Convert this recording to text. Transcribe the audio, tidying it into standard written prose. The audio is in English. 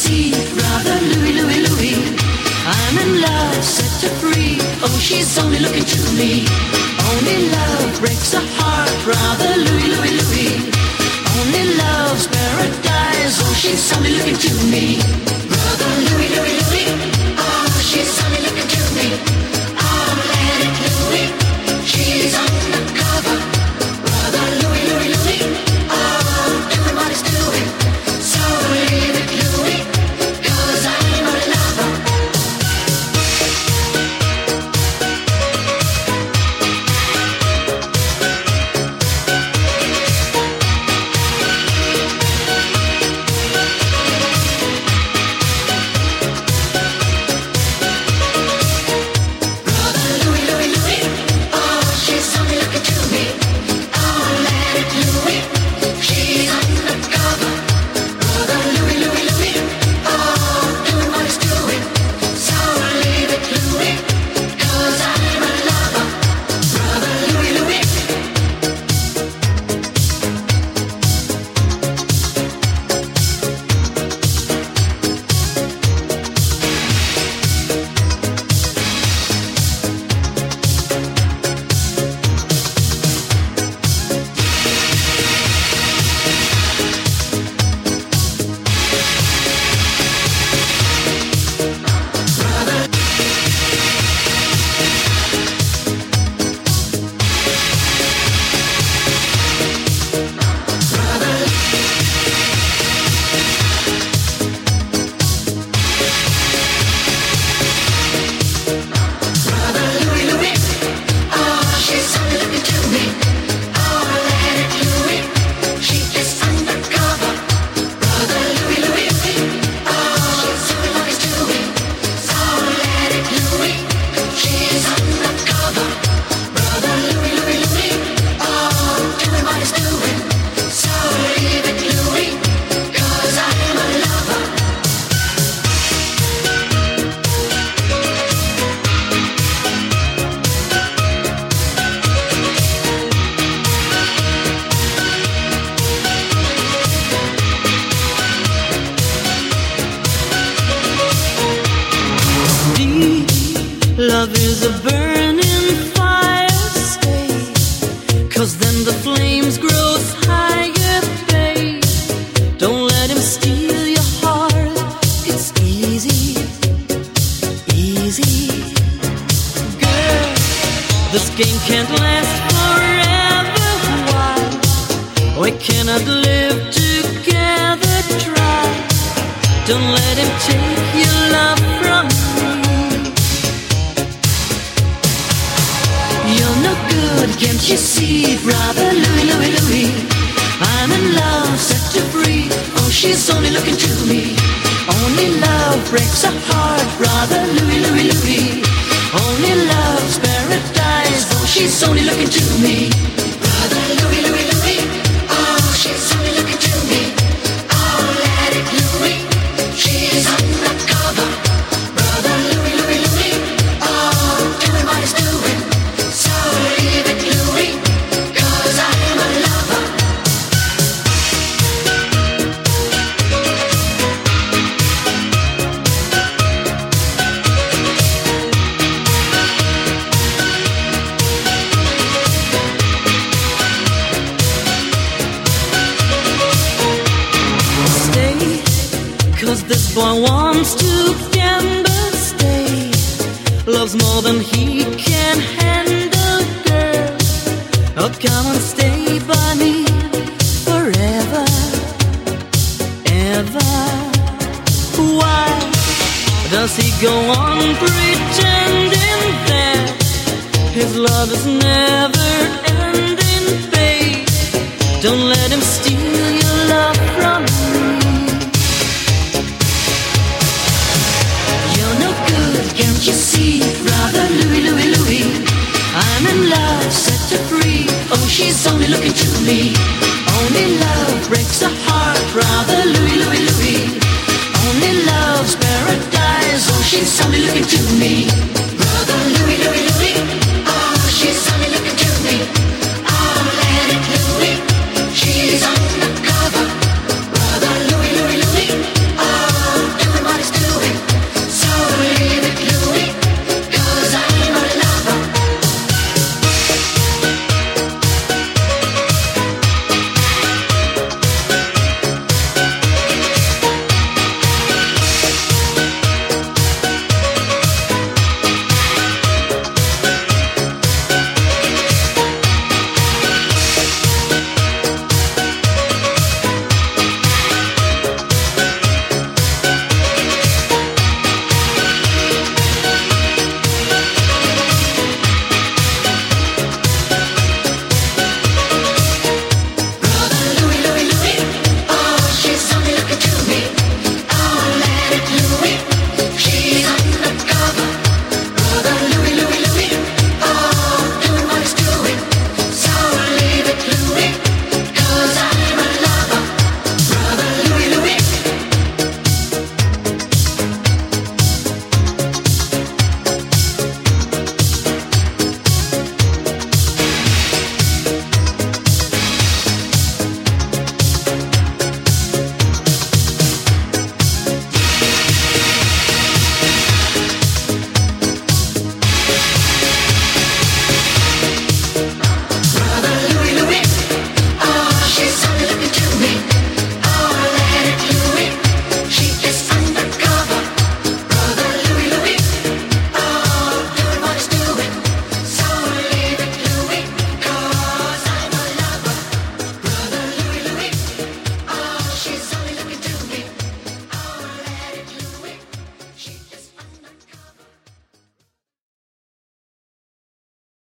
see? Rather Louie, Louie, Louie. I'm in love, set her free. Oh, she's only looking to me. Only love breaks a heart. Rather Louie, Louie, Louie. Only love's paradise. Oh, she's only looking to me. Brother Louie, Louie, Louie. Oh, she's only looking to me. Oh, let it Louie. She's undercover. Brother Louie, Louie, Louie. Oh, doing what he's doing. So leave it Louie, 'cause I'm a lover. Love is a burning fire, stay, 'cause then the flames grows higher, babe. Don't let him steal your heart, it's easy, easy. Girl, this game can't last forever, why? We cannot live together, try. Don't let him take your love from me. You're no good, can't you see? Brother Louie, Louie, Louie. I'm in love, set her free. Oh, she's only looking to me. Only love breaks a heart. Brother Louie, Louie, Louie. Only love's paradise. Oh, she's only looking to me. Brother Louie, Louie, Louie. Oh, she's only looking to me. Oh, let it Louie. She's undercover. Brother Louie, Louie, Louie. Oh, doing what he's doing. So leave it Louie, 'cause I'm a lover. Stay, 'cause this boy wants to gamble, stay. Loves more than he can handle, girl. Oh, come and stay by me forever, ever. Why does he go on pretending that his love is never ending, babe? Don't let him steal your love from me. You're no good, can't you see? Brother Louie, Louie, Louie. I'm in love, set her free. Oh, she's only looking to me.